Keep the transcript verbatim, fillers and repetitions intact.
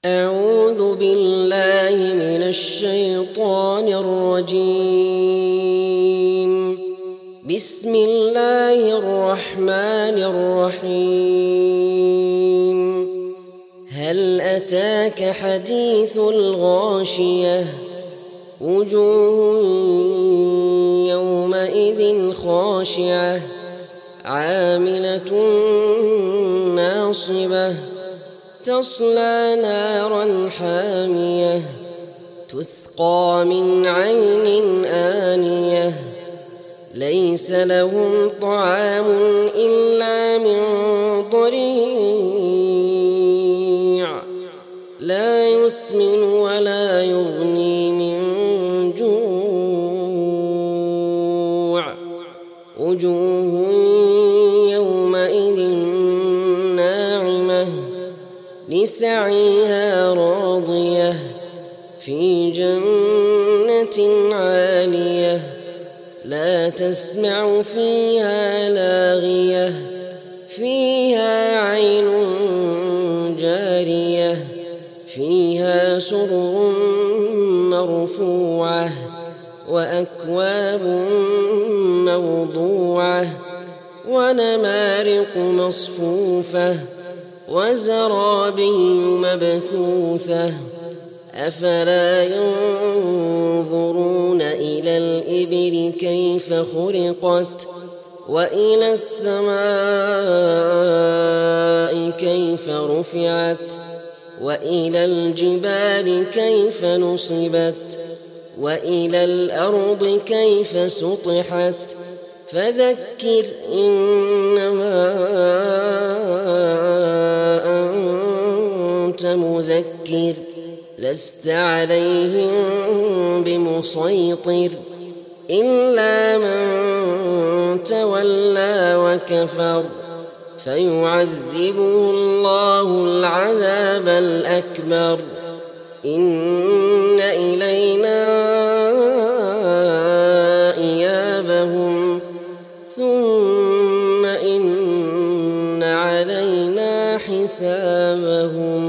أعوذ بالله من الشيطان الرجيم. بسم الله الرحمن الرحيم. هل أتاك حديث الغاشية؟ وجوه يومئذ خاشعة عاملة ناصبة تصلى نارا حامية تسقى من عين آنية ليس لهم طعام إلا من ضريع لا يسمن ولا يغني من جوع وجوه يومئذ ناعمة لسعيها راضية في جنة عالية لا تسمع فيها لاغية فيها عين جارية فيها سرر مرفوعة وأكواب موضوعة ونمارق مصفوفة وزرابي مبثوثة أفلا ينظرون إلى الإبل كيف خلقت وإلى السماء كيف رفعت وإلى الجبال كيف نصبت وإلى الأرض كيف سطحت فذكر إنما أنت مذكر لست عليهم بمسيطر إلا من تولى وكفر فيعذبه الله العذاب الأكبر إن إلينا إيابهم ثم إن علينا حسابهم.